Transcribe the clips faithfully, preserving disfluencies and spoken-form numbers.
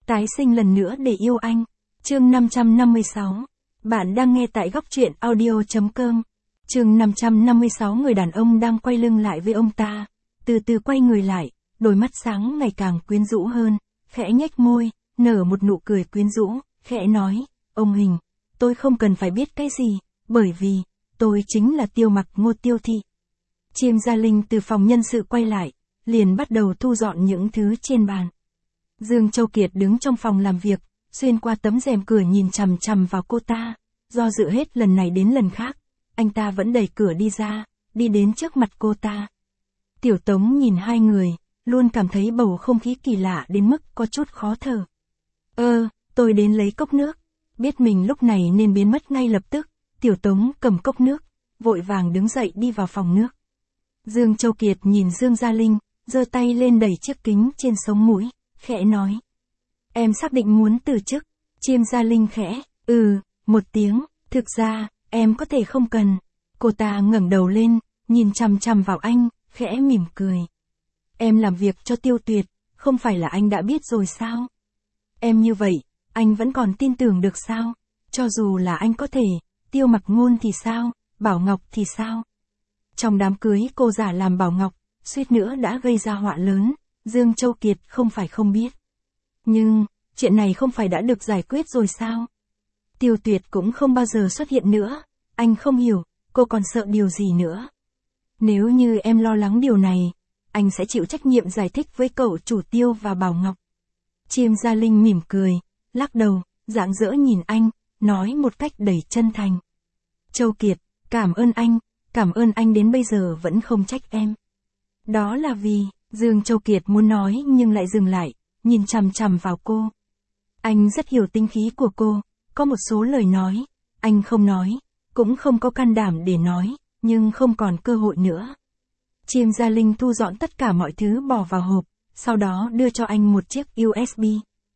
Tái sinh lần nữa để yêu anh. Chương năm trăm năm mươi sáu. Bạn đang nghe tại góc truyện audio chấm com. Chương năm trăm năm mươi sáu. Người đàn ông đang quay lưng lại với ông ta, từ từ quay người lại, đôi mắt sáng ngày càng quyến rũ hơn, khẽ nhếch môi, nở một nụ cười quyến rũ, khẽ nói, ông Hình, tôi không cần phải biết cái gì, bởi vì, tôi chính là Tiêu Mặc Ngô Tiêu Thị. Chiêm Gia Linh từ phòng nhân sự quay lại, liền bắt đầu thu dọn những thứ trên bàn. Dương Châu Kiệt đứng trong phòng làm việc, xuyên qua tấm rèm cửa nhìn chằm chằm vào cô ta, do dự hết lần này đến lần khác, anh ta vẫn đẩy cửa đi ra, đi đến trước mặt cô ta. Tiểu Tống nhìn hai người, luôn cảm thấy bầu không khí kỳ lạ đến mức có chút khó thở. Ơ, tôi đến lấy cốc nước. Biết mình lúc này nên biến mất ngay lập tức, Tiểu Tống cầm cốc nước, vội vàng đứng dậy đi vào phòng nước. Dương Châu Kiệt nhìn Dương Gia Linh, giơ tay lên đẩy chiếc kính trên sống mũi, khẽ nói. Em xác định muốn từ chức. Chiêm Gia Linh khẽ, ừ, một tiếng, thực ra, em có thể không cần. Cô ta ngẩng đầu lên, nhìn chằm chằm vào anh, khẽ mỉm cười. Em làm việc cho Tiêu Tuyệt, không phải là anh đã biết rồi sao? Em như vậy, anh vẫn còn tin tưởng được sao? Cho dù là anh có thể, Tiêu Mặc Ngôn thì sao, Bảo Ngọc thì sao? Trong đám cưới cô giả làm Bảo Ngọc, suýt nữa đã gây ra họa lớn, Dương Châu Kiệt không phải không biết. Nhưng, chuyện này không phải đã được giải quyết rồi sao? Tiêu Tuyệt cũng không bao giờ xuất hiện nữa, anh không hiểu, cô còn sợ điều gì nữa? Nếu như em lo lắng điều này, anh sẽ chịu trách nhiệm giải thích với cậu chủ Tiêu và Bảo Ngọc. Chiêm Gia Linh mỉm cười, lắc đầu, rạng rỡ nhìn anh, nói một cách đầy chân thành. Châu Kiệt, cảm ơn anh, cảm ơn anh đến bây giờ vẫn không trách em. Đó là vì, Dương Châu Kiệt muốn nói nhưng lại dừng lại, nhìn chằm chằm vào cô. Anh rất hiểu tính khí của cô, có một số lời nói, anh không nói, cũng không có can đảm để nói, nhưng không còn cơ hội nữa. Chiêm Gia Linh thu dọn tất cả mọi thứ bỏ vào hộp, sau đó đưa cho anh một chiếc u ét bê.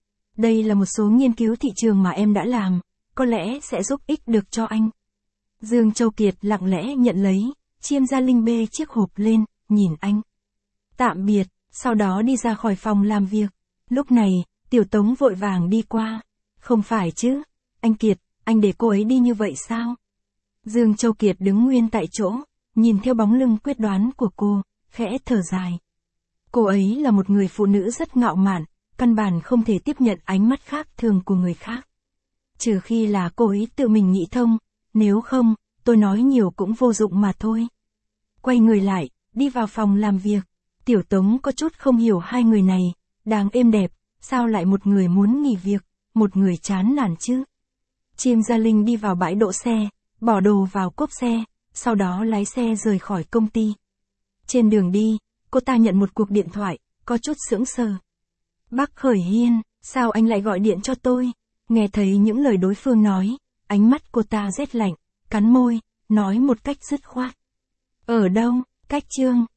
Đây là một số nghiên cứu thị trường mà em đã làm, có lẽ sẽ giúp ích được cho anh. Dương Châu Kiệt lặng lẽ nhận lấy, Chiêm Gia Linh bê chiếc hộp lên, nhìn anh. Tạm biệt, sau đó đi ra khỏi phòng làm việc. Lúc này, Tiểu Tống vội vàng đi qua. Không phải chứ, anh Kiệt, anh để cô ấy đi như vậy sao? Dương Châu Kiệt đứng nguyên tại chỗ, nhìn theo bóng lưng quyết đoán của cô, khẽ thở dài. Cô ấy là một người phụ nữ rất ngạo mạn, căn bản không thể tiếp nhận ánh mắt khác thường của người khác. Trừ khi là cô ấy tự mình nghĩ thông, nếu không, tôi nói nhiều cũng vô dụng mà thôi. Quay người lại, đi vào phòng làm việc. Tiểu Tống có chút không hiểu hai người này, đang êm đẹp, sao lại một người muốn nghỉ việc, một người chán nản chứ? Chiêm Gia Linh đi vào bãi đỗ xe, bỏ đồ vào cốp xe, sau đó lái xe rời khỏi công ty. Trên đường đi, cô ta nhận một cuộc điện thoại, có chút sững sờ. Bác Khởi Hiên, sao anh lại gọi điện cho tôi? Nghe thấy những lời đối phương nói, ánh mắt cô ta rét lạnh, cắn môi, nói một cách dứt khoát. Ở đâu, Cách Trương,